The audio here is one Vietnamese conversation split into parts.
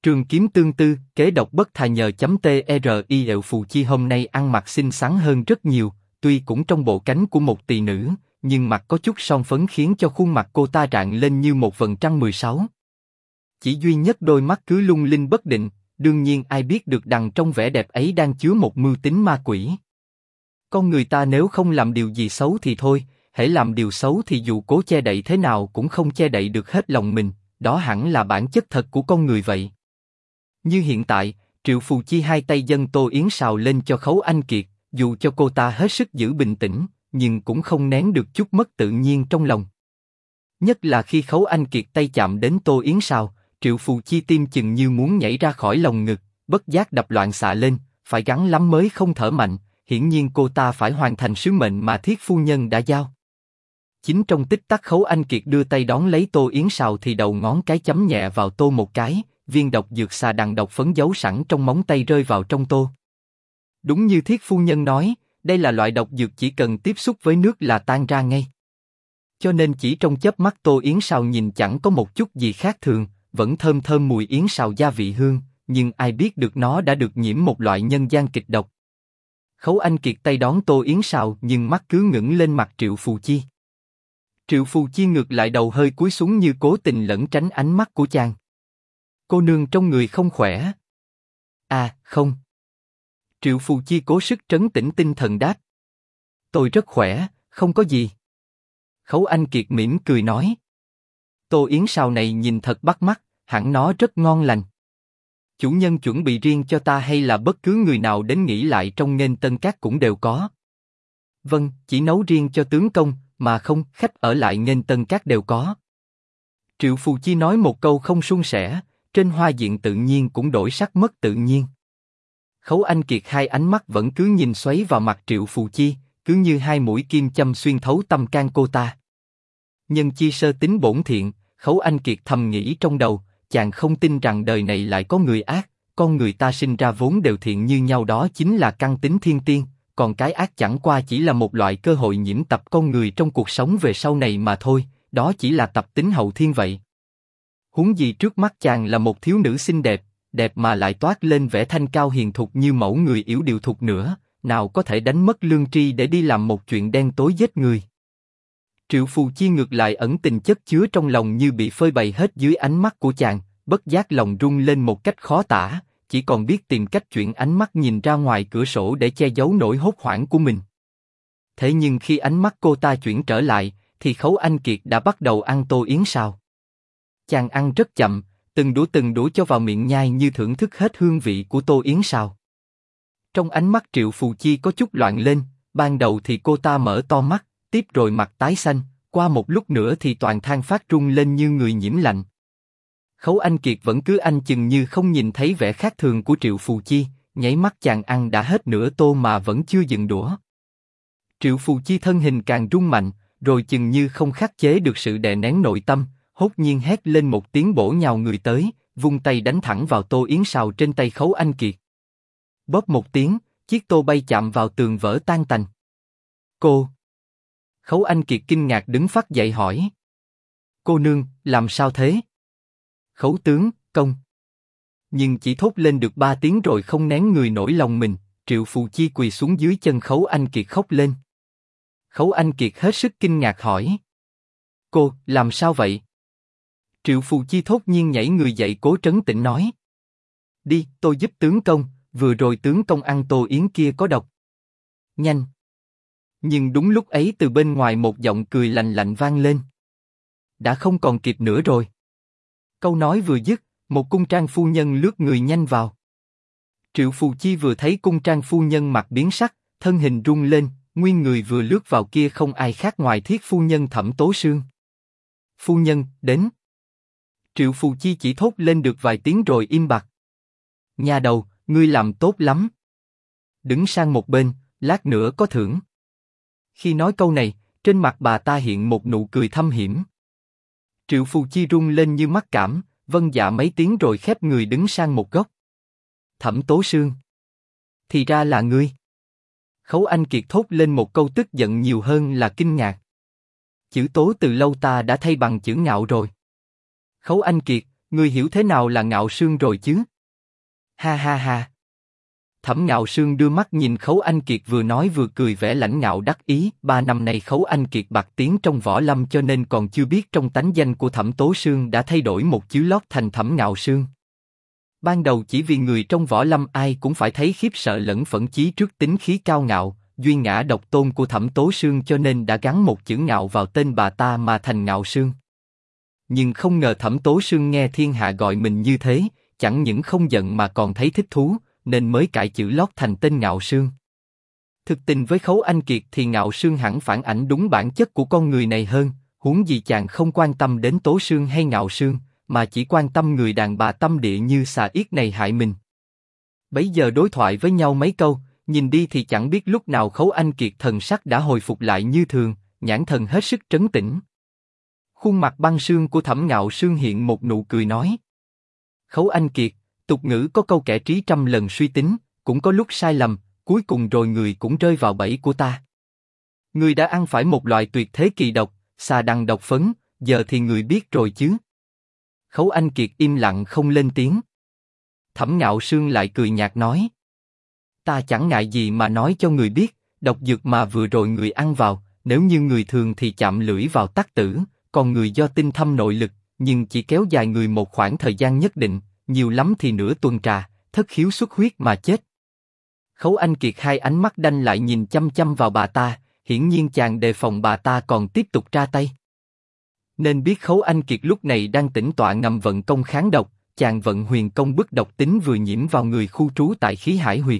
Trường kiếm tương tư, kế độc bất thà nhờ TRI Ệu Phù Chi hôm nay ăn mặc xinh xắn hơn rất nhiều, tuy cũng trong bộ cánh của một tỳ nữ, nhưng mặt có chút son phấn khiến cho khuôn mặt cô ta rạng lên như một vầng trăng 16. Chỉ duy nhất đôi mắt cứ lung linh bất định, đương nhiên ai biết được đằng trong vẻ đẹp ấy đang chứa một mưu tính ma quỷ. Con người ta nếu không làm điều gì xấu thì thôi, hễ làm điều xấu thì dù cố che đậy thế nào cũng không che đậy được hết lòng mình, đó hẳn là bản chất thật của con người vậy. Như hiện tại, Triệu Phù Chi hai tay dâng tô yến sào lên cho Khấu Anh Kiệt, dù cho cô ta hết sức giữ bình tĩnh, nhưng cũng không nén được chút mất tự nhiên trong lòng. Nhất là khi Khấu Anh Kiệt tay chạm đến tô yến sào, Triệu Phù Chi tim chừng như muốn nhảy ra khỏi lồng ngực, bất giác đập loạn xạ lên, phải gắng lắm mới không thở mạnh, hiển nhiên cô ta phải hoàn thành sứ mệnh mà Thiết phu nhân đã giao. Chính trong tích tắc Khấu Anh Kiệt đưa tay đón lấy tô yến sào thì đầu ngón cái chấm nhẹ vào tô một cái, viên độc dược xà đằng độc phấn giấu sẵn trong móng tay rơi vào trong tô. Đúng như Thiết phu nhân nói, đây là loại độc dược chỉ cần tiếp xúc với nước là tan ra ngay. Cho nên chỉ trong chớp mắt tô yến sào nhìn chẳng có một chút gì khác thường, vẫn thơm thơm mùi yến sào gia vị hương, nhưng ai biết được nó đã được nhiễm một loại nhân gian kịch độc. Khấu Anh Kiệt tay đón tô yến sào nhưng mắt cứ ngẩng lên mặt Triệu Phù Chi. Triệu Phù Chi ngược lại đầu hơi cúi xuống như cố tình lẩn tránh ánh mắt của chàng. Cô nương trong người không khỏe. À, không. Triệu Phù Chi cố sức trấn tĩnh tinh thần đáp. Tôi rất khỏe, không có gì. Khấu Anh Kiệt mỉm cười nói. Tô yến sào này nhìn thật bắt mắt, hẳn nó rất ngon lành. Chủ nhân chuẩn bị riêng cho ta hay là bất cứ người nào đến nghỉ lại trong Nghênh Tân Các cũng đều có? Vâng, chỉ nấu riêng cho tướng công, mà không, khách ở lại Nghênh Tân Các đều có. Triệu Phù Chi nói một câu không suôn sẻ, trên hoa diện tự nhiên cũng đổi sắc mất tự nhiên. Khấu Anh Kiệt hai ánh mắt vẫn cứ nhìn xoáy vào mặt Triệu Phù Chi, cứ như hai mũi kim châm xuyên thấu tâm can cô ta. Nhân chi sơ tính bổn thiện, Khấu Anh Kiệt thầm nghĩ trong đầu, chàng không tin rằng đời này lại có người ác, con người ta sinh ra vốn đều thiện như nhau, đó chính là căn tính thiên tiên, còn cái ác chẳng qua chỉ là một loại cơ hội nhiễm tập con người trong cuộc sống về sau này mà thôi, đó chỉ là tập tính hậu thiên vậy. Huống gì trước mắt chàng là một thiếu nữ xinh đẹp, đẹp mà lại toát lên vẻ thanh cao hiền thục như mẫu người yếu điệu thục nữa, nào có thể đánh mất lương tri để đi làm một chuyện đen tối giết người. Triệu Phù Chi ngược lại ẩn tình chất chứa trong lòng như bị phơi bày hết dưới ánh mắt của chàng, bất giác lòng rung lên một cách khó tả, chỉ còn biết tìm cách chuyển ánh mắt nhìn ra ngoài cửa sổ để che giấu nỗi hốt hoảng của mình. Thế nhưng khi ánh mắt cô ta chuyển trở lại, thì Khấu Anh Kiệt đã bắt đầu ăn tô yến sào. Chàng ăn rất chậm, từng đũa cho vào miệng nhai như thưởng thức hết hương vị của tô yến sào. Trong ánh mắt Triệu Phù Chi có chút loạn lên, ban đầu thì cô ta mở to mắt, tiếp rồi mặt tái xanh, qua một lúc nữa thì toàn thân phát run lên như người nhiễm lạnh. Khấu Anh Kiệt vẫn cứ anh chừng như không nhìn thấy vẻ khác thường của Triệu Phù Chi, nháy mắt chàng ăn đã hết nửa tô mà vẫn chưa dừng đũa. Triệu Phù Chi thân hình càng rung mạnh, rồi chừng như không khắc chế được sự đè nén nội tâm, hốt nhiên hét lên một tiếng bổ nhào người tới, vung tay đánh thẳng vào tô yến sào trên tay Khấu Anh Kiệt. Bóp một tiếng, chiếc tô bay chạm vào tường vỡ tan tành. Cô! Khấu Anh Kiệt kinh ngạc đứng phắt dậy hỏi. Cô nương, làm sao thế? Khấu tướng, công. Nhưng chỉ thốt lên được 3 tiếng rồi không nén người nổi lòng mình, Triệu Phù Chi quỳ xuống dưới chân Khấu Anh Kiệt khóc lên. Khấu Anh Kiệt hết sức kinh ngạc hỏi. Cô, làm sao vậy? Triệu Phù Chi thốt nhiên nhảy người dậy cố trấn tĩnh nói. Đi, tôi giúp tướng công, vừa rồi tướng công ăn tô yến kia có độc. Nhanh! Nhưng đúng lúc ấy từ bên ngoài một giọng cười lạnh lạnh vang lên. Đã không còn kịp nữa rồi. Câu nói vừa dứt, một cung trang phu nhân lướt người nhanh vào. Triệu Phù Chi vừa thấy cung trang phu nhân mặt biến sắc, thân hình rung lên, nguyên người vừa lướt vào kia không ai khác ngoài Thiết phu nhân Thẩm Tố Sương. Phu nhân, đến. Triệu Phù Chi chỉ thốt lên được vài tiếng rồi im bặt. Nhà đầu, ngươi làm tốt lắm. Đứng sang một bên, lát nữa có thưởng. Khi nói câu này, trên mặt bà ta hiện một nụ cười thâm hiểm. Triệu Phù Chi rung lên như mắc cảm, vâng dạ mấy tiếng rồi khép người đứng sang một góc. Thẩm Tố Sương. Thì ra là ngươi. Khấu Anh Kiệt thốt lên một câu tức giận nhiều hơn là kinh ngạc. Chữ Tố từ lâu ta đã thay bằng chữ Ngạo rồi. Khấu Anh Kiệt, Ngươi hiểu thế nào là Ngạo Sương rồi chứ? Ha ha ha. Thẩm Ngạo Sương đưa mắt nhìn Khấu Anh Kiệt vừa nói vừa cười vẻ lãnh ngạo đắc ý. 3 năm này Khấu Anh Kiệt bạc tiếng trong võ lâm cho nên còn chưa biết trong tánh danh của Thẩm Tố Sương đã thay đổi một chữ lót thành Thẩm Ngạo Sương. Ban đầu chỉ vì người trong võ lâm ai cũng phải thấy khiếp sợ lẫn phẫn chí trước tính khí cao ngạo, duy ngã độc tôn của Thẩm Tố Sương cho nên đã gắn một chữ ngạo vào tên bà ta mà thành Ngạo Sương. Nhưng không ngờ Thẩm Tố Sương nghe thiên hạ gọi mình như thế, chẳng những không giận mà còn thấy thích thú, nên mới cải chữ lót thành tên Ngạo Sương. Thực tình với Khấu Anh Kiệt thì Ngạo Sương hẳn phản ảnh đúng bản chất của con người này hơn, huống gì chàng không quan tâm đến Tố Sương hay Ngạo Sương, mà chỉ quan tâm người đàn bà tâm địa như xà yết này hại mình. Bấy giờ đối thoại với nhau mấy câu, nhìn đi thì chẳng biết lúc nào Khấu Anh Kiệt thần sắc đã hồi phục lại như thường, nhãn thần hết sức trấn tĩnh. Khuôn mặt băng sương của Thẩm Ngạo Sương hiện một nụ cười nói: Khấu Anh Kiệt, tục ngữ có câu kẻ trí trăm lần suy tính, cũng có lúc sai lầm, cuối cùng rồi người cũng rơi vào bẫy của ta. Người đã ăn phải một loại tuyệt thế kỳ độc, xà đằng độc phấn, giờ thì người biết rồi chứ? Khấu Anh Kiệt im lặng không lên tiếng. Thẩm Ngạo Sương lại cười nhạt nói: Ta chẳng ngại gì mà nói cho người biết, độc dược mà vừa rồi người ăn vào, nếu như người thường thì chạm lưỡi vào tắc tử, còn người do tinh thâm nội lực, nhưng chỉ kéo dài người một khoảng thời gian nhất định, nhiều lắm thì nửa tuần trà, thất khiếu xuất huyết mà chết. Khấu Anh Kiệt hai ánh mắt đanh lại nhìn chăm chăm vào bà ta, hiển nhiên chàng đề phòng bà ta còn tiếp tục ra tay. Nên biết Khấu Anh Kiệt lúc này đang tĩnh tọa ngầm vận công kháng độc, chàng vận huyền công bức độc tính vừa nhiễm vào người khu trú tại khí hải huyệt.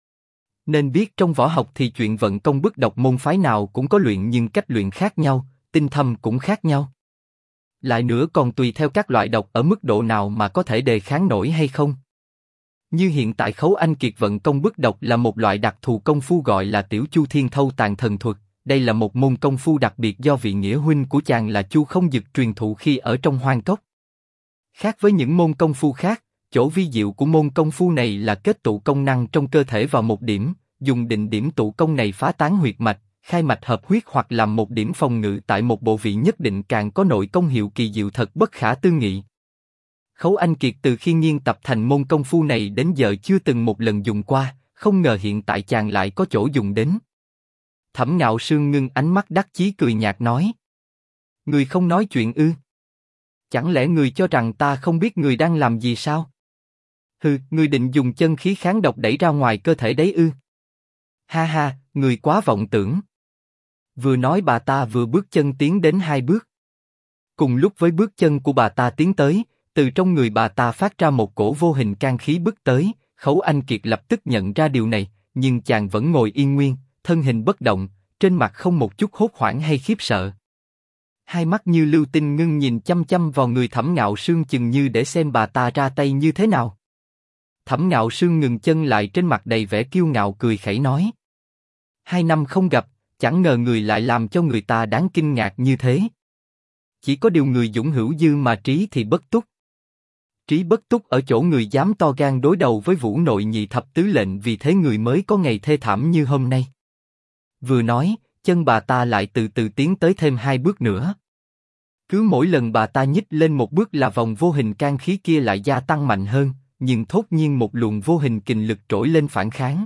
Nên biết trong võ học thì chuyện vận công bức độc môn phái nào cũng có luyện nhưng cách luyện khác nhau, tinh thâm cũng khác nhau. Lại nữa còn tùy theo các loại độc ở mức độ nào mà có thể đề kháng nổi hay không. Như hiện tại Khấu Anh Kiệt vận công bức độc là một loại đặc thù công phu gọi là Tiểu Chu Thiên Thâu Tàn Thần Thuật. Đây là một môn công phu đặc biệt do vị nghĩa huynh của chàng là Chu Không Dực truyền thụ khi ở trong Hoang Cốc. Khác với những môn công phu khác, chỗ vi diệu của môn công phu này là kết tụ công năng trong cơ thể vào một điểm, dùng định điểm tụ công này phá tán huyệt mạch, khai mạch hợp huyết hoặc làm một điểm phòng ngự tại một bộ vị nhất định càng có nội công hiệu kỳ diệu thật bất khả tư nghị. Khấu Anh Kiệt từ khi nghiên tập thành môn công phu này đến giờ chưa từng một lần dùng qua, không ngờ hiện tại chàng lại có chỗ dùng đến. Thẩm Ngạo Sương ngưng ánh mắt đắc chí cười nhạt nói: Người không nói chuyện ư? Chẳng lẽ người cho rằng ta không biết người đang làm gì sao? Hừ, người định dùng chân khí kháng độc đẩy ra ngoài cơ thể đấy ư? Ha ha, người quá vọng tưởng. Vừa nói bà ta vừa bước chân tiến đến 2 bước. Cùng lúc với bước chân của bà ta tiến tới, từ trong người bà ta phát ra một cổ vô hình can khí bức tới. Khấu Anh Kiệt lập tức nhận ra điều này, nhưng chàng vẫn ngồi yên nguyên, thân hình bất động, trên mặt không một chút hốt hoảng hay khiếp sợ. Hai mắt như lưu tinh ngưng nhìn chăm chăm vào người Thẩm Ngạo Sương chừng như để xem bà ta ra tay như thế nào. Thẩm Ngạo Sương ngừng chân lại, trên mặt đầy vẻ kiêu ngạo cười khẩy nói: 2 năm không gặp, chẳng ngờ người lại làm cho người ta đáng kinh ngạc như thế. Chỉ có điều người dũng hữu dư mà trí thì bất túc. Trí bất túc ở chỗ người dám to gan đối đầu với Vũ Nội Nhị Thập Tứ Lệnh, vì thế người mới có ngày thê thảm như hôm nay. Vừa nói, chân bà ta lại từ từ tiến tới thêm 2 bước nữa. Cứ mỗi lần bà ta nhích lên một bước là vòng vô hình can khí kia lại gia tăng mạnh hơn, nhưng thốt nhiên một luồng vô hình kình lực trỗi lên phản kháng.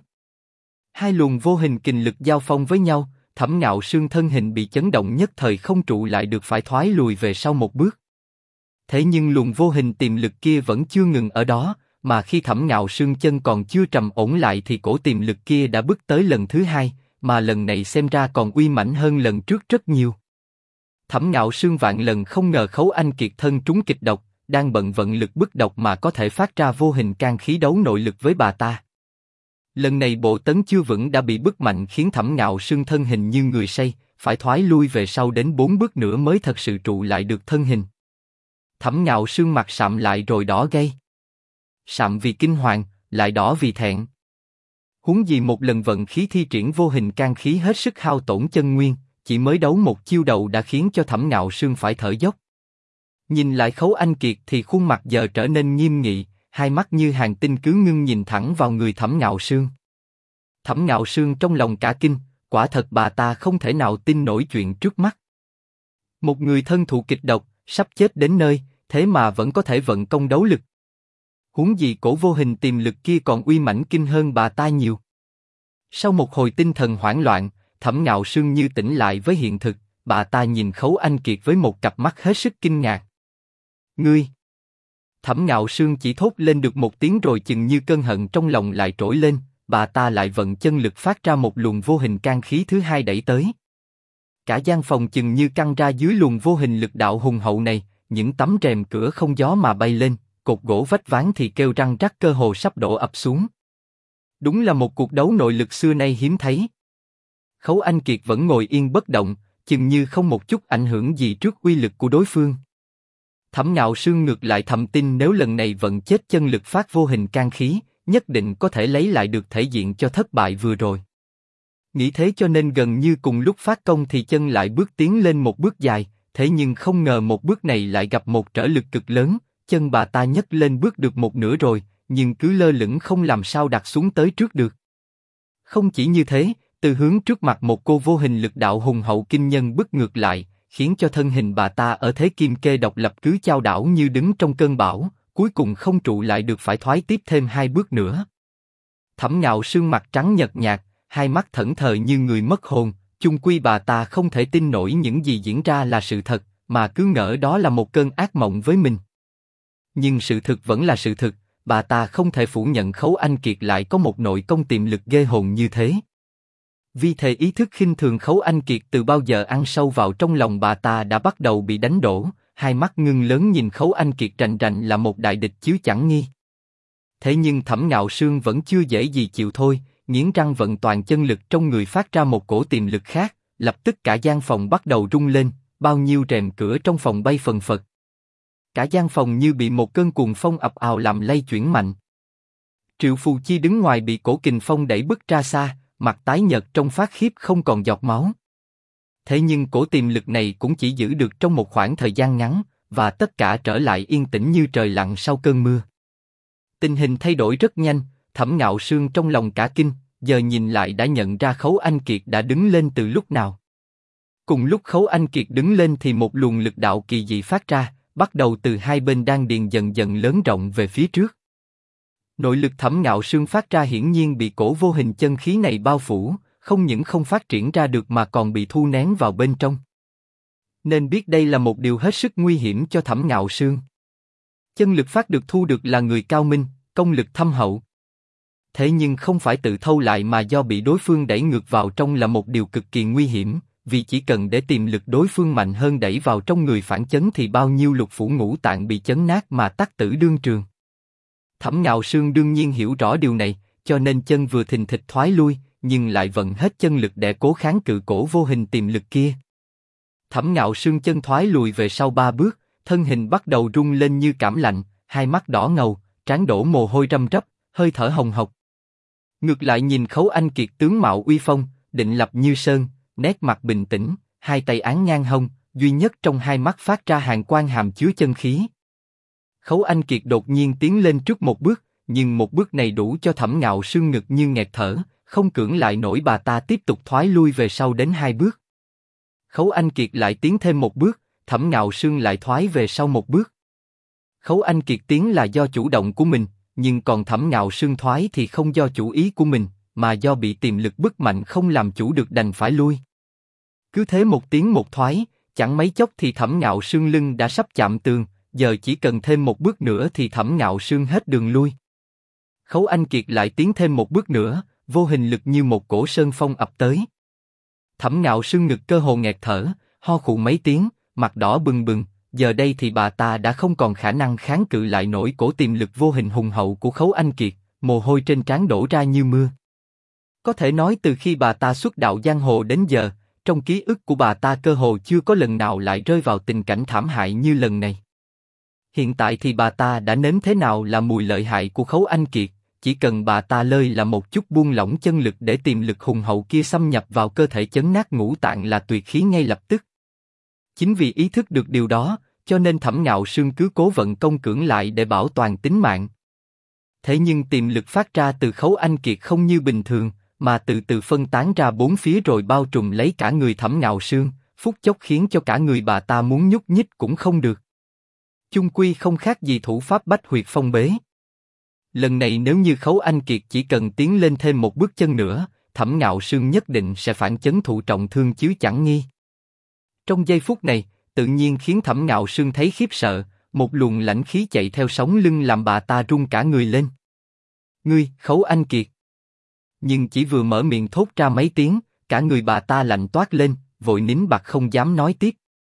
2 luồng vô hình kình lực giao phong với nhau, Thẩm Ngạo Sương thân hình bị chấn động nhất thời không trụ lại được, phải thoái lùi về sau một bước. Thế nhưng luồng vô hình tiềm lực kia vẫn chưa ngừng ở đó, mà khi Thẩm Ngạo Sương chân còn chưa trầm ổn lại thì cổ tiềm lực kia đã bước tới lần thứ 2, mà lần này xem ra còn uy mãnh hơn lần trước rất nhiều. Thẩm Ngạo Sương vạn lần không ngờ Khấu Anh Kiệt thân trúng kịch độc, đang bận vận lực bức độc mà có thể phát ra vô hình can khí đấu nội lực với bà ta. Lần này bộ tấn chưa vững đã bị bức mạnh khiến Thẩm Ngạo Sương thân hình như người say, phải thoái lui về sau đến 4 bước nữa mới thật sự trụ lại được thân hình. Thẩm Ngạo Sương mặt sạm lại rồi đỏ gay. Sạm vì kinh hoàng, lại đỏ vì thẹn. Huống gì một lần vận khí thi triển vô hình can khí hết sức hao tổn chân nguyên, chỉ mới đấu một chiêu đầu đã khiến cho Thẩm Ngạo Sương phải thở dốc. Nhìn lại Khấu Anh Kiệt thì khuôn mặt giờ trở nên nghiêm nghị, hai mắt như hàng tinh cứ ngưng nhìn thẳng vào người Thẩm Ngạo Sương. Thẩm Ngạo Sương trong lòng cả kinh, quả thật bà ta không thể nào tin nổi chuyện trước mắt. Một người thân thụ kịch độc, sắp chết đến nơi, thế mà vẫn có thể vận công đấu lực. Huống gì cổ vô hình tiềm lực kia còn uy mãnh kinh hơn bà ta nhiều. Sau một hồi tinh thần hoảng loạn, Thẩm Ngạo Sương như tỉnh lại với hiện thực, bà ta nhìn Khấu Anh Kiệt với một cặp mắt hết sức kinh ngạc. Ngươi! Thẩm Ngạo Sương chỉ thốt lên được một tiếng rồi chừng như cơn hận trong lòng lại trỗi lên, bà ta lại vận chân lực phát ra một luồng vô hình can khí thứ hai đẩy tới. Cả gian phòng chừng như căng ra dưới luồng vô hình lực đạo hùng hậu này, những tấm rèm cửa không gió mà bay lên, cột gỗ vách ván thì kêu răng rắc cơ hồ sắp đổ ập xuống. Đúng là một cuộc đấu nội lực xưa nay hiếm thấy. Khấu Anh Kiệt vẫn ngồi yên bất động, chừng như không một chút ảnh hưởng gì trước uy lực của đối phương. Thẩm Ngạo Sương ngược lại thầm tin nếu lần này vận chết chân lực phát vô hình can khí, nhất định có thể lấy lại được thể diện cho thất bại vừa rồi. Nghĩ thế cho nên gần như cùng lúc phát công thì chân lại bước tiến lên một bước dài, thế nhưng không ngờ một bước này lại gặp một trở lực cực lớn, chân bà ta nhấc lên bước được một nửa rồi, nhưng cứ lơ lửng không làm sao đặt xuống tới trước được. Không chỉ như thế, từ hướng trước mặt một cô vô hình lực đạo hùng hậu kinh nhân bức ngược lại, khiến cho thân hình bà ta ở thế kim kê độc lập cứ chao đảo như đứng trong cơn bão, cuối cùng không trụ lại được phải thoái tiếp thêm 2 bước nữa. Thẩm Ngạo Sương mặt trắng nhợt nhạt, hai mắt thẫn thờ như người mất hồn, chung quy bà ta không thể tin nổi những gì diễn ra là sự thật, mà cứ ngỡ đó là một cơn ác mộng với mình. Nhưng sự thực vẫn là sự thực, bà ta không thể phủ nhận Khấu Anh Kiệt lại có một nội công tiềm lực ghê hồn như thế. Vì thế ý thức khinh thường Khấu Anh Kiệt từ bao giờ ăn sâu vào trong lòng bà ta đã bắt đầu bị đánh đổ, hai mắt ngưng lớn nhìn Khấu Anh Kiệt rành rành là một đại địch chứ chẳng nghi. Thế nhưng Thẩm Ngạo Sương vẫn chưa dễ gì chịu thôi, nghiến răng vận toàn chân lực trong người phát ra một cổ tiềm lực khác, lập tức cả gian phòng bắt đầu rung lên, bao nhiêu rèm cửa trong phòng bay phần phật. Cả gian phòng như bị một cơn cuồng phong ập ào làm lay chuyển mạnh. Triệu Phù Chi đứng ngoài bị cổ kình phong đẩy bước ra xa, mặt tái nhợt trong phát khiếp không còn giọt máu. Thế nhưng cổ tiềm lực này cũng chỉ giữ được trong một khoảng thời gian ngắn, và tất cả trở lại yên tĩnh như trời lặng sau cơn mưa. Tình hình thay đổi rất nhanh, Thẩm Ngạo Sương trong lòng cả kinh, giờ nhìn lại đã nhận ra Khấu Anh Kiệt đã đứng lên từ lúc nào. Cùng lúc Khấu Anh Kiệt đứng lên thì một luồng lực đạo kỳ dị phát ra, bắt đầu từ hai bên đan điền dần dần lớn rộng về phía trước. Nội lực Thẩm Ngạo Sương phát ra hiển nhiên bị cổ vô hình chân khí này bao phủ, không những không phát triển ra được mà còn bị thu nén vào bên trong. Nên biết đây là một điều hết sức nguy hiểm cho Thẩm Ngạo Sương. Chân lực phát được thu được là người cao minh, công lực thâm hậu. Thế nhưng không phải tự thâu lại mà do bị đối phương đẩy ngược vào trong là một điều cực kỳ nguy hiểm, vì chỉ cần để tiềm lực đối phương mạnh hơn đẩy vào trong người phản chấn thì bao nhiêu lục phủ ngũ tạng bị chấn nát mà tắc tử đương trường. Thẩm Ngạo Sương đương nhiên hiểu rõ điều này, cho nên chân vừa thình thịch thoái lui, nhưng lại vận hết chân lực để cố kháng cự cổ vô hình tiềm lực kia. Thẩm Ngạo Sương chân thoái lùi về sau 3 bước, thân hình bắt đầu rung lên như cảm lạnh, hai mắt đỏ ngầu, trán đổ mồ hôi răm rắp, hơi thở hồng hộc. Ngược lại nhìn Khấu Anh Kiệt tướng mạo uy phong, định lập như sơn, nét mặt bình tĩnh, hai tay án ngang hông, duy nhất trong hai mắt phát ra hàn quang hàm chứa chân khí. Khấu Anh Kiệt đột nhiên tiến lên trước một bước, nhưng một bước này đủ cho Thẩm Ngạo Sương ngực như nghẹt thở, không cưỡng lại nổi bà ta tiếp tục thoái lui về sau đến 2 bước. Khấu Anh Kiệt lại tiến thêm một bước, Thẩm Ngạo Sương lại thoái về sau một bước. Khấu Anh Kiệt tiến là do chủ động của mình, nhưng còn Thẩm Ngạo Sương thoái thì không do chủ ý của mình, mà do bị tiềm lực bức mạnh không làm chủ được đành phải lui. Cứ thế một tiến một thoái, chẳng mấy chốc thì Thẩm Ngạo Sương lưng đã sắp chạm tường, giờ chỉ cần thêm một bước nữa thì Thẩm Ngạo Sương hết đường lui. Khấu Anh Kiệt lại tiến thêm một bước nữa, vô hình lực như một cổ sơn phong ập tới. Thẩm Ngạo Sương ngực cơ hồ nghẹt thở, ho khụ mấy tiếng, mặt đỏ bừng bừng. Giờ đây thì bà ta đã không còn khả năng kháng cự lại nổi cổ tiềm lực vô hình hùng hậu của Khấu Anh Kiệt, mồ hôi trên trán đổ ra như mưa. Có thể nói từ khi bà ta xuất đạo giang hồ đến giờ, trong ký ức của bà ta cơ hồ chưa có lần nào lại rơi vào tình cảnh thảm hại như lần này. Hiện tại thì bà ta đã nếm thế nào là mùi lợi hại của Khấu Anh Kiệt, chỉ cần bà ta lơi là một chút buông lỏng chân lực để tiềm lực hùng hậu kia xâm nhập vào cơ thể chấn nát ngũ tạng là tuyệt khí ngay lập tức. Chính vì ý thức được điều đó, cho nên Thẩm Ngạo Sương cứ cố vận công cưỡng lại để bảo toàn tính mạng. Thế nhưng tiềm lực phát ra từ Khấu Anh Kiệt không như bình thường, mà từ từ phân tán ra bốn phía rồi bao trùm lấy cả người Thẩm Ngạo Sương, phút chốc khiến cho cả người bà ta muốn nhúc nhích cũng không được. chung quy không khác gì thủ pháp bách huyệt phong bế. Lần này nếu như Khấu Anh Kiệt chỉ cần tiến lên thêm một bước chân nữa, Thẩm Ngạo Sương nhất định sẽ phản chấn thụ trọng thương chứ chẳng nghi. Trong giây phút này, tự nhiên khiến Thẩm Ngạo Sương thấy khiếp sợ, một luồng lãnh khí chạy theo sống lưng làm bà ta run cả người lên. Ngươi, Khấu Anh Kiệt. Nhưng chỉ vừa mở miệng thốt ra mấy tiếng, cả người bà ta lạnh toát lên, vội nín bặt không dám nói tiếp.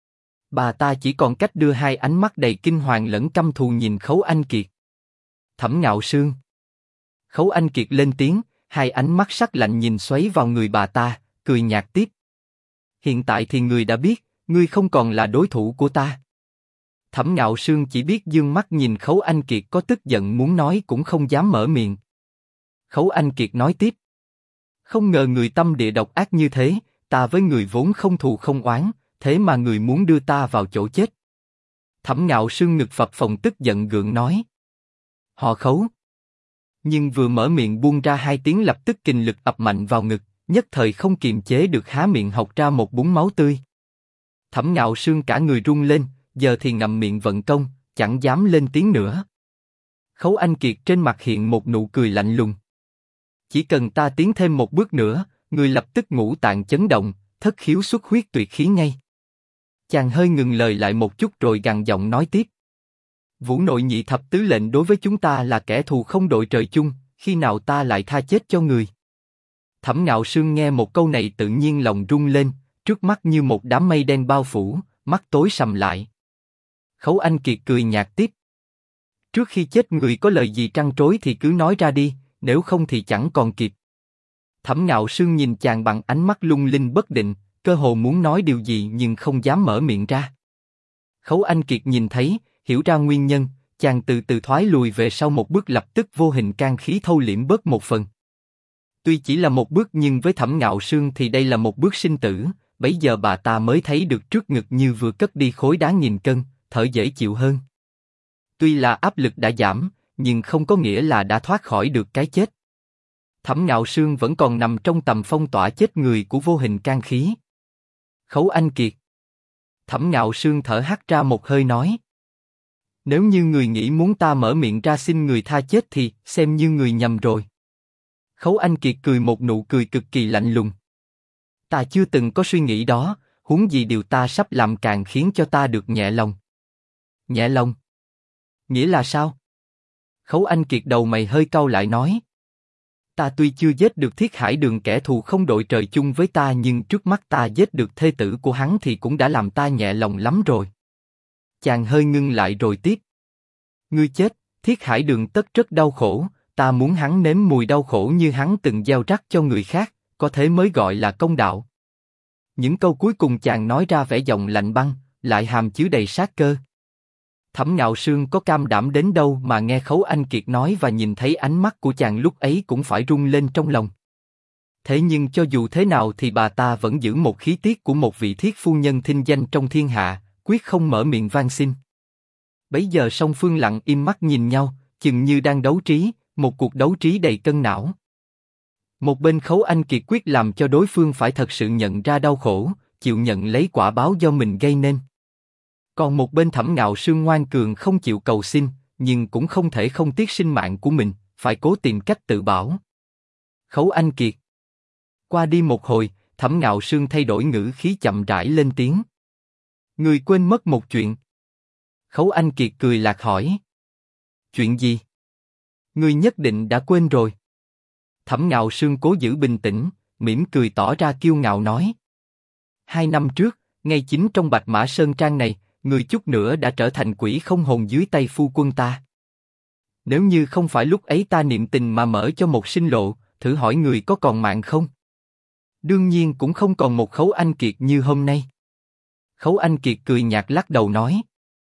Bà ta chỉ còn cách đưa hai ánh mắt đầy kinh hoàng lẫn căm thù nhìn Khấu Anh Kiệt. Thẩm Ngạo Sương. Khấu Anh Kiệt lên tiếng, hai ánh mắt sắc lạnh nhìn xoáy vào người bà ta, cười nhạt tiếp. Hiện tại thì ngươi đã biết, ngươi không còn là đối thủ của ta. Thẩm Ngạo Sương chỉ biết dương mắt nhìn Khấu Anh Kiệt có tức giận muốn nói cũng không dám mở miệng. Khấu Anh Kiệt nói tiếp. Không ngờ người tâm địa độc ác như thế, ta với người vốn không thù không oán, thế mà người muốn đưa ta vào chỗ chết. Thẩm Ngạo Sương ngực phập phồng tức giận gượng nói. Họ Khấu. Nhưng vừa mở miệng buông ra hai tiếng lập tức kình lực ập mạnh vào ngực, nhất thời không kiềm chế được há miệng hộc ra một búng máu tươi. Thẩm Ngạo Sương cả người run lên, giờ thì ngậm miệng vận công, chẳng dám lên tiếng nữa. Khấu Anh Kiệt trên mặt hiện một nụ cười lạnh lùng. Chỉ cần ta tiến thêm một bước nữa, người lập tức ngũ tạng chấn động, thất khiếu xuất huyết tuyệt khí ngay. Chàng hơi ngừng lời lại một chút rồi gằn giọng nói tiếp. Vũ nội nhị thập tứ lệnh đối với chúng ta là kẻ thù không đội trời chung, khi nào ta lại tha chết cho người? Thẩm Ngạo Sương nghe một câu này tự nhiên lòng rung lên, trước mắt như một đám mây đen bao phủ, mắt tối sầm lại. Khấu Anh Kiệt cười nhạt tiếp. Trước khi chết người có lời gì trăn trối thì cứ nói ra đi, nếu không thì chẳng còn kịp. Thẩm Ngạo Sương nhìn chàng bằng ánh mắt lung linh bất định, cơ hồ muốn nói điều gì nhưng không dám mở miệng ra. Khấu Anh Kiệt nhìn thấy, hiểu ra nguyên nhân, chàng từ từ thoái lùi về sau một bước lập tức vô hình can khí thâu liễm bớt một phần. Tuy chỉ là một bước nhưng với Thẩm Ngạo Sương thì đây là một bước sinh tử, bấy giờ bà ta mới thấy được trước ngực như vừa cất đi khối đá nghìn cân, thở dễ chịu hơn. Tuy là áp lực đã giảm, nhưng không có nghĩa là đã thoát khỏi được cái chết. Thẩm Ngạo Sương vẫn còn nằm trong tầm phong tỏa chết người của vô hình can khí. Khấu Anh Kiệt. Thẩm Ngạo Sương thở hắt ra một hơi nói. Nếu như người nghĩ muốn ta mở miệng ra xin người tha chết thì xem như người nhầm rồi. Khấu Anh Kiệt cười một nụ cười cực kỳ lạnh lùng. Ta chưa từng có suy nghĩ đó, huống gì điều ta sắp làm càng khiến cho ta được nhẹ lòng. Nhẹ lòng? Nghĩa là sao? Khấu Anh Kiệt đầu mày hơi cau lại nói. Ta tuy chưa giết được Thiết Hải Đường kẻ thù không đội trời chung với ta nhưng trước mắt ta giết được thê tử của hắn thì cũng đã làm ta nhẹ lòng lắm rồi. Chàng hơi ngưng lại rồi tiếp. Ngươi chết, Thiết Hải Đường tất rất đau khổ, ta muốn hắn nếm mùi đau khổ như hắn từng gieo rắc cho người khác, có thế mới gọi là công đạo. Những câu cuối cùng chàng nói ra vẻ giọng lạnh băng, lại hàm chứa đầy sát cơ. Thẩm Ngạo Sương có cam đảm đến đâu mà nghe Khấu Anh Kiệt nói và nhìn thấy ánh mắt của chàng lúc ấy cũng phải rung lên trong lòng. Thế nhưng cho dù thế nào thì bà ta vẫn giữ một khí tiết của một vị thiết phu nhân thinh danh trong thiên hạ, quyết không mở miệng van xin. Bấy giờ song phương lặng im mắt nhìn nhau, chừng như đang đấu trí, một cuộc đấu trí đầy cân não. Một bên Khấu Anh Kiệt quyết làm cho đối phương phải thật sự nhận ra đau khổ, chịu nhận lấy quả báo do mình gây nên. Còn một bên Thẩm Ngạo Sương ngoan cường không chịu cầu xin, nhưng cũng không thể không tiếc sinh mạng của mình, phải cố tìm cách tự bảo. Khấu Anh Kiệt. Qua đi một hồi, Thẩm Ngạo Sương thay đổi ngữ khí chậm rãi lên tiếng. Người quên mất một chuyện. Khấu Anh Kiệt cười lạc hỏi. Chuyện gì? Người nhất định đã quên rồi. Thẩm Ngạo Sương cố giữ bình tĩnh, mỉm cười tỏ ra kiêu ngạo nói. 2 năm trước, ngay chính trong Bạch Mã Sơn Trang này, người chút nữa đã trở thành quỷ không hồn dưới tay phu quân ta. Nếu như không phải lúc ấy ta niệm tình mà mở cho một sinh lộ, thử hỏi người có còn mạng không? Đương nhiên cũng không còn một Khấu Anh Kiệt như hôm nay. Khấu Anh Kiệt cười nhạt lắc đầu nói.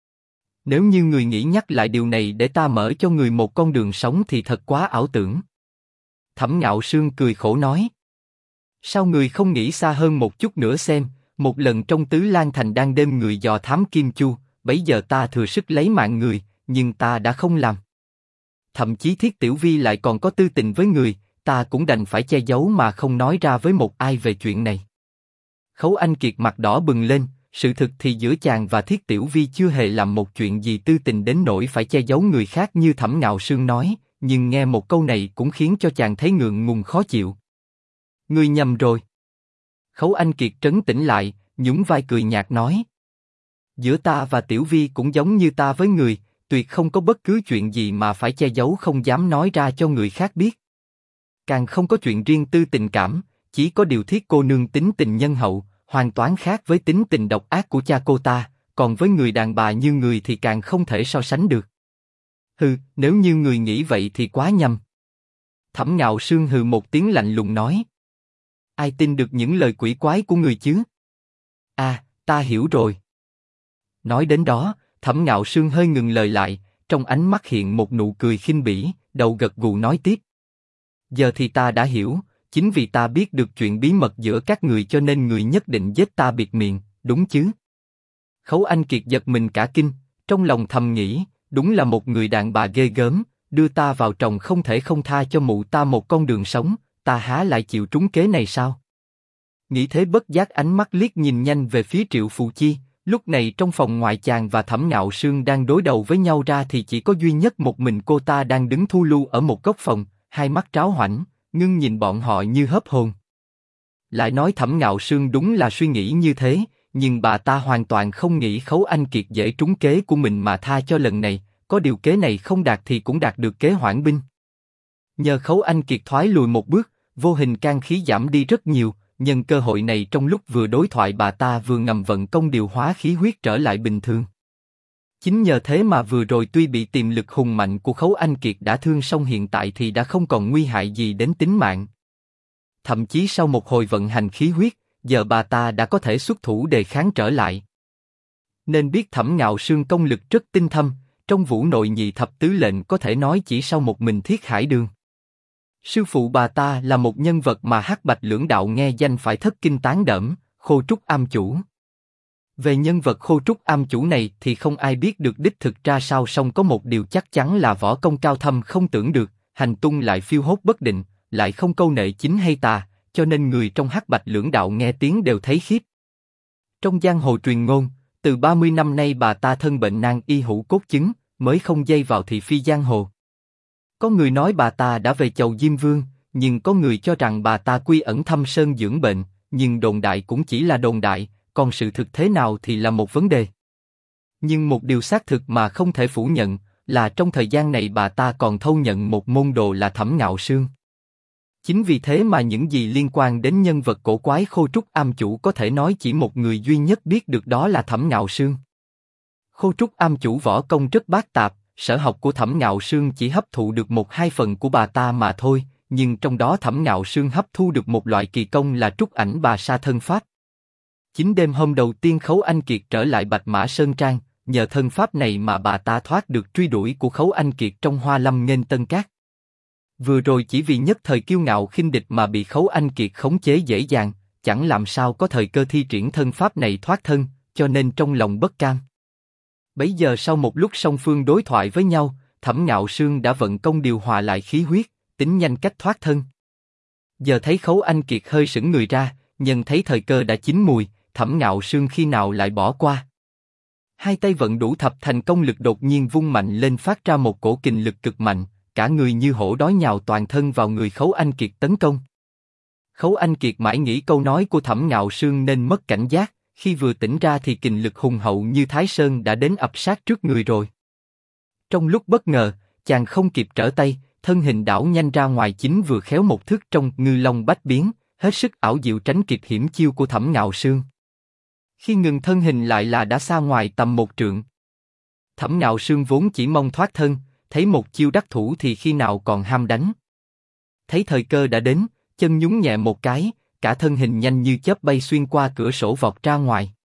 Nếu như người nghĩ nhắc lại điều này để ta mở cho người một con đường sống thì thật quá ảo tưởng. Thẩm Ngạo Sương cười khổ nói. Sao người không nghĩ xa hơn một chút nữa xem, một lần trong Tứ Lan Thành đang đêm người dò thám Kim Chu, bấy giờ ta thừa sức lấy mạng người, nhưng ta đã không làm. Thậm chí Thiết Tiểu Vi lại còn có tư tình với người, ta cũng đành phải che giấu mà không nói ra với một ai về chuyện này. Khấu Anh Kiệt mặt đỏ bừng lên, sự thực thì giữa chàng và Thiết Tiểu Vi chưa hề làm một chuyện gì tư tình đến nỗi phải che giấu người khác như Thẩm Ngạo Sương nói, nhưng nghe một câu này cũng khiến cho chàng thấy ngượng ngùng khó chịu. Ngươi nhầm rồi. Khấu Anh Kiệt trấn tĩnh lại, nhún vai cười nhạt nói. Giữa ta và Tiểu Vi cũng giống như ta với người, tuyệt không có bất cứ chuyện gì mà phải che giấu không dám nói ra cho người khác biết. Càng không có chuyện riêng tư tình cảm, chỉ có điều Thiết cô nương tính tình nhân hậu, hoàn toàn khác với tính tình độc ác của cha cô ta, còn với người đàn bà như người thì càng không thể so sánh được. Hừ, nếu như người nghĩ vậy thì quá nhầm. Thẩm Ngạo Sương hừ một tiếng lạnh lùng nói. Ai tin được những lời quỷ quái của người chứ? À, ta hiểu rồi. Nói đến đó, Thẩm Ngạo Sương hơi ngừng lời lại, trong ánh mắt hiện một nụ cười khinh bỉ, đầu gật gù nói tiếp. Giờ thì ta đã hiểu, chính vì ta biết được chuyện bí mật giữa các người cho nên người nhất định giết ta bịt miệng, đúng chứ? Khấu Anh Kiệt giật mình cả kinh, trong lòng thầm nghĩ, đúng là một người đàn bà ghê gớm, đưa ta vào tròng không thể không tha cho mụ ta một con đường sống, ta há lại chịu trúng kế này sao? Nghĩ thế bất giác ánh mắt liếc nhìn nhanh về phía Triệu Phù Chi, lúc này trong phòng ngoài chàng và Thẩm Ngạo Sương đang đối đầu với nhau ra thì chỉ có duy nhất một mình cô ta đang đứng thu lưu ở một góc phòng, hai mắt tráo hoảnh, ngưng nhìn bọn họ như hớp hồn. Lại nói Thẩm Ngạo Sương đúng là suy nghĩ như thế, nhưng bà ta hoàn toàn không nghĩ Khấu Anh Kiệt dễ trúng kế của mình mà tha cho lần này, có điều kế này không đạt thì cũng đạt được kế hoãn binh. Nhờ Khấu Anh Kiệt thoái lùi một bước, vô hình can khí giảm đi rất nhiều, nhân cơ hội này trong lúc vừa đối thoại bà ta vừa ngầm vận công điều hóa khí huyết trở lại bình thường. Chính nhờ thế mà vừa rồi tuy bị tiềm lực hùng mạnh của Khấu Anh Kiệt đã thương song hiện tại thì đã không còn nguy hại gì đến tính mạng. Thậm chí sau một hồi vận hành khí huyết, giờ bà ta đã có thể xuất thủ đề kháng trở lại. Nên biết Thẩm Ngạo Sương công lực rất tinh thâm, trong Vũ Nội Nhị Thập Tứ Lệnh có thể nói chỉ sau một mình Thiết Hải Đường. Sư phụ bà ta là một nhân vật mà Hắc Bạch lưỡng đạo nghe danh phải thất kinh tán đẫm, Khô Trúc Am Chủ. Về nhân vật Khô Trúc Am Chủ này thì không ai biết được đích thực ra sao, song có một điều chắc chắn là võ công cao thâm không tưởng được, hành tung lại phiêu hốt bất định, lại không câu nệ chính hay tà, cho nên người trong Hắc Bạch lưỡng đạo nghe tiếng đều thấy khiếp. Trong giang hồ truyền ngôn, từ 30 năm nay bà ta thân bệnh nan y hữu cốt chứng, mới không dây vào thị phi giang hồ. Có người nói bà ta đã về chầu Diêm Vương, nhưng có người cho rằng bà ta quy ẩn thâm sơn dưỡng bệnh, nhưng đồn đại cũng chỉ là đồn đại, còn sự thực thế nào thì là một vấn đề. Nhưng một điều xác thực mà không thể phủ nhận là trong thời gian này bà ta còn thâu nhận một môn đồ là Thẩm Ngạo Sương. Chính vì thế mà những gì liên quan đến nhân vật cổ quái Khô Trúc Am Chủ có thể nói chỉ một người duy nhất biết được, đó là Thẩm Ngạo Sương. Khô Trúc Am Chủ võ công rất bát tạp, sở học của Thẩm Ngạo Sương chỉ hấp thụ được 1-2 phần của bà ta mà thôi, nhưng trong đó Thẩm Ngạo Sương hấp thu được một loại kỳ công là Trúc Ảnh Bà Sa thân pháp. Chính đêm hôm đầu tiên Khấu Anh Kiệt trở lại Bạch Mã Sơn Trang, nhờ thân pháp này mà bà ta thoát được truy đuổi của Khấu Anh Kiệt trong Hoa Lâm nghênh Tân Cát. Vừa rồi chỉ vì nhất thời kiêu ngạo khinh địch mà bị Khấu Anh Kiệt khống chế dễ dàng, chẳng làm sao có thời cơ thi triển thân pháp này thoát thân, cho nên trong lòng bất cam. Bấy giờ sau một lúc song phương đối thoại với nhau, Thẩm Ngạo Sương đã vận công điều hòa lại khí huyết, tính nhanh cách thoát thân. Giờ thấy Khấu Anh Kiệt hơi sững người ra, nhân thấy thời cơ đã chín mùi, Thẩm Ngạo Sương khi nào lại bỏ qua. Hai tay vận đủ thập thành công lực đột nhiên vung mạnh lên phát ra một cổ kình lực cực mạnh, cả người như hổ đói nhào toàn thân vào người Khấu Anh Kiệt tấn công. Khấu Anh Kiệt mãi nghĩ câu nói của Thẩm Ngạo Sương nên mất cảnh giác, khi vừa tỉnh ra thì kình lực hùng hậu như Thái Sơn đã đến ập sát trước người rồi. Trong lúc bất ngờ, chàng không kịp trở tay, thân hình đảo nhanh ra ngoài, chính vừa khéo một thước trong Ngư Long Bách Biến, hết sức ảo diệu tránh kịp hiểm chiêu của Thẩm Ngạo Sương. Khi ngừng thân hình lại là đã xa ngoài tầm 1 trượng. Thẩm Ngạo Sương vốn chỉ mong thoát thân, thấy một chiêu đắc thủ thì khi nào còn ham đánh. Thấy thời cơ đã đến, chân nhún nhẹ một cái, cả thân hình nhanh như chớp bay xuyên qua cửa sổ vọt ra ngoài.